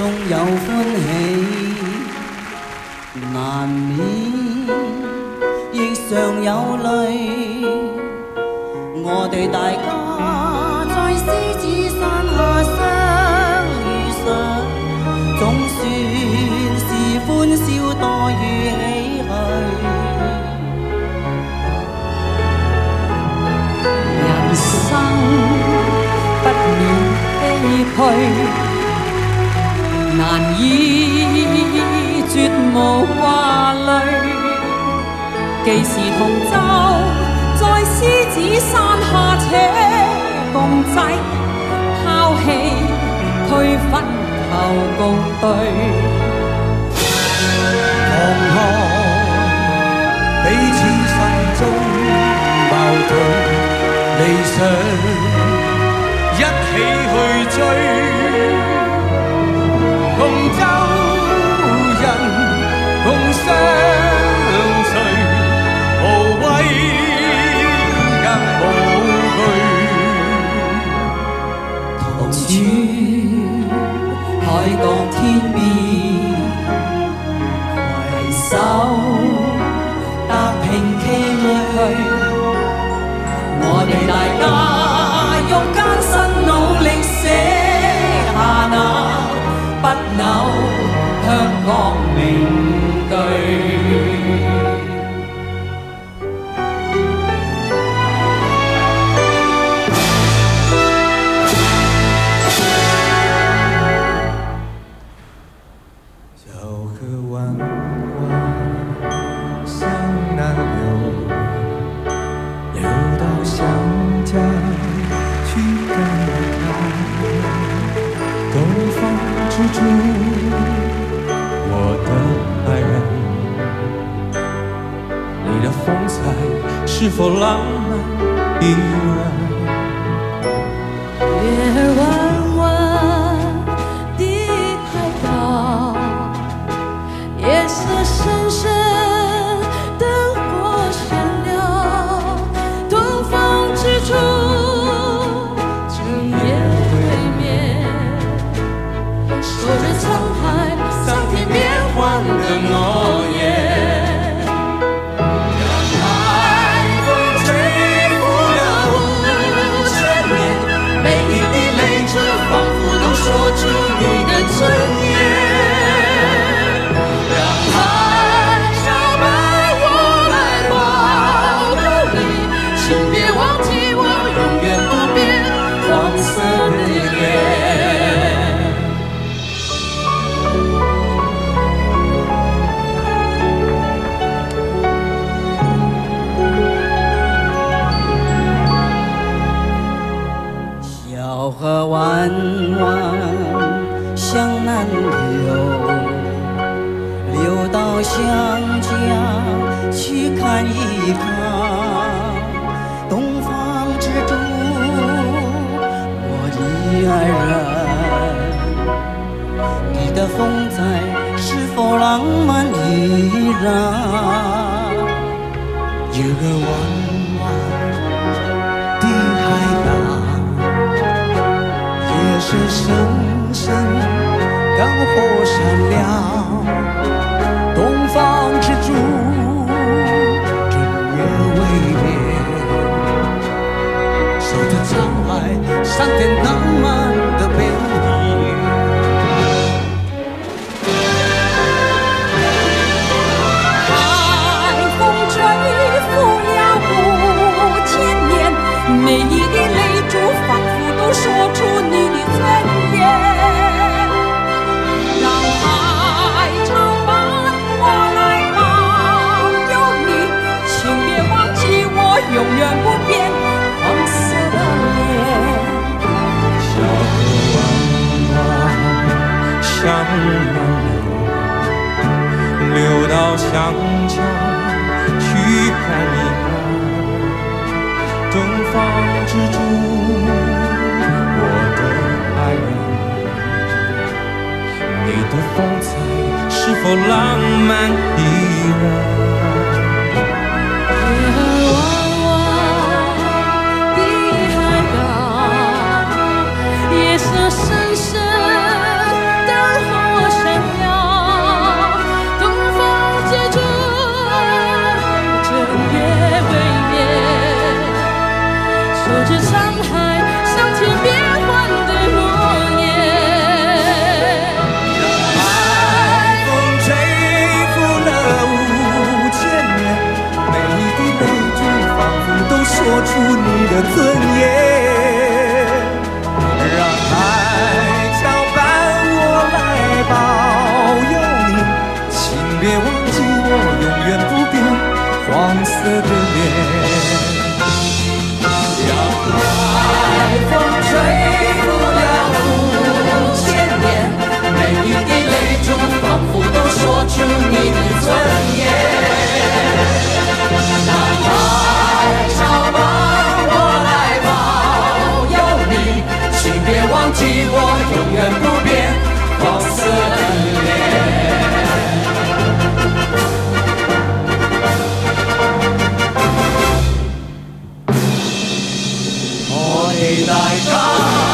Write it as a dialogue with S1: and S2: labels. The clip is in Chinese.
S1: 中有歡喜，難免亦常有淚。我哋大家在獅子山下相遇上，總算是歡笑多於唏噓。人生不免唏噓，難以絕無掛慮。既是同舟，在獅子山下且共濟，拋棄區分求共對。
S2: 放開彼此心中矛盾，理想一起去追。共舟人，共相隨，無畏更無懼。
S1: 同處海角天邊，攜手踏平崎嶇去。我哋大家用艱辛努力寫下那不朽香港名句。
S2: 小河弯弯向南流，流到湘江去看一看。东方之珠，我的爱人，你的风采是否浪漫依然？
S3: 月儿弯弯地海高，夜色深深灯火闪亮。东方之珠，整夜未眠，守着沧海桑田变幻的诺言。让海风吹拂了5000年，每一滴泪珠仿佛都说出你的尊严。让海潮把我来抱住你，请别忘记我永远不变黄色的脸。
S1: 小河弯弯向南流，流到湘江去看一看。东方之珠，我的爱人，你的风采是否浪漫依然？
S2: 月儿弯弯地海大，夜色深深灯火闪亮。东方之珠，整夜未眠，守着沧海桑田浪漫的背影。
S3: 海风吹拂了5000年，每一滴泪珠仿佛都说出你的尊严。让海潮把我来抱有你，请别忘记我永远不变黄色的脸。
S2: 小河弯弯向南流，流到湘江去看一看。东方之珠，我的爱人，你的风采是否浪漫依然？
S3: 月儿弯弯地海高，夜色深深灯火海，向前变幻的诺言。
S2: 海风吹拂了5000年，每一滴泪珠仿佛都说出你的尊严。让海潮伴我来保佑你，请别忘记我永远不变黄色的脸。
S3: 让海风吹拂了5000年，每一滴泪珠仿佛都说出你的尊严。让海潮伴我来保佑你，请别忘记我永远不变黄色的脸。我哋大家